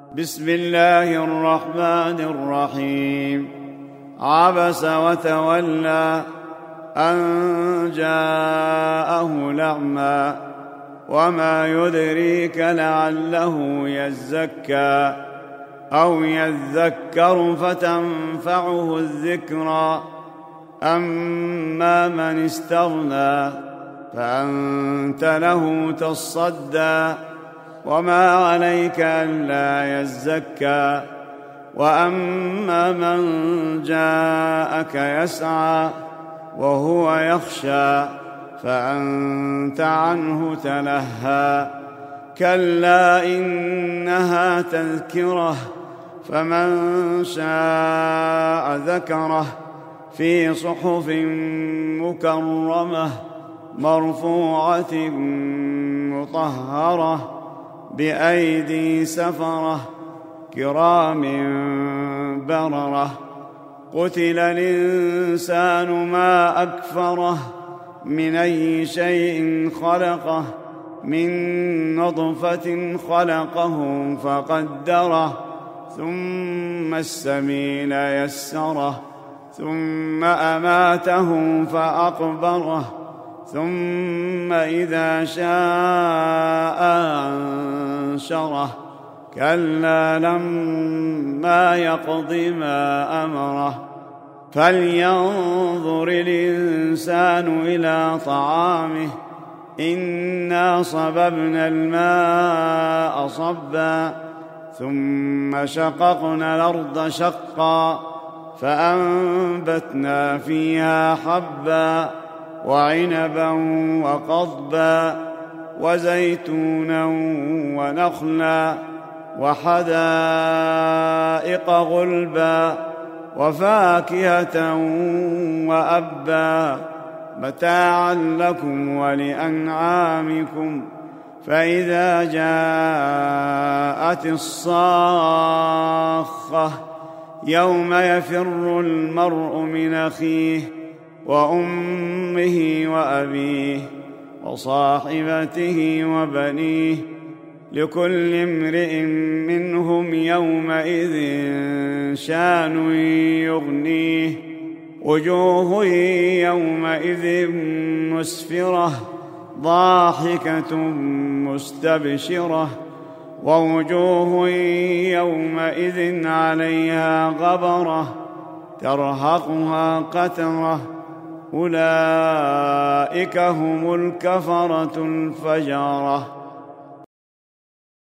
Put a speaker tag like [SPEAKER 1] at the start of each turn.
[SPEAKER 1] بسم الله الرحمن الرحيم. عبس وتولى أن جاءه الأعمى وما يدريك لعله يزكى أو يذكر فتنفعه الذكرى. أما من استغنى فأنت له تصدى وما عليك ألا يزكى. وأما من جاءك يسعى وهو يخشى فأنت عنه تلهى. كلا إنها تذكرة فمن شاء ذكره في صحف مكرمة مرفوعة مطهرة بأيدي سفرة كرام بررة. قتل الإنسان ما أكفره من أي شيء خلقه من نطفة خلقه فقدره ثم السبيل يسره ثم أماته فأقبره ثم إذا شاء أنشره. كلا لما يقض ما أمره. فلينظر الإنسان إلى طعامه إنا صببنا الماء صبا ثم شققنا الأرض شقا فأنبتنا فيها حبا وعنبا وقضبا وزيتونا ونخلا وحدائق غلبا وفاكهة وأبا متاعا لكم ولأنعامكم. فإذا جاءت الصاخة يوم يفر المرء من أخيه وأمه وأبيه وصاحبته وبنيه لكل امرئ منهم يومئذ شان يغنيه. وجوه يومئذ مسفرة ضاحكة مستبشرة ووجوه يومئذ عليها غبرة ترهقها قترة. أولئك هم الكفرة الفجرة.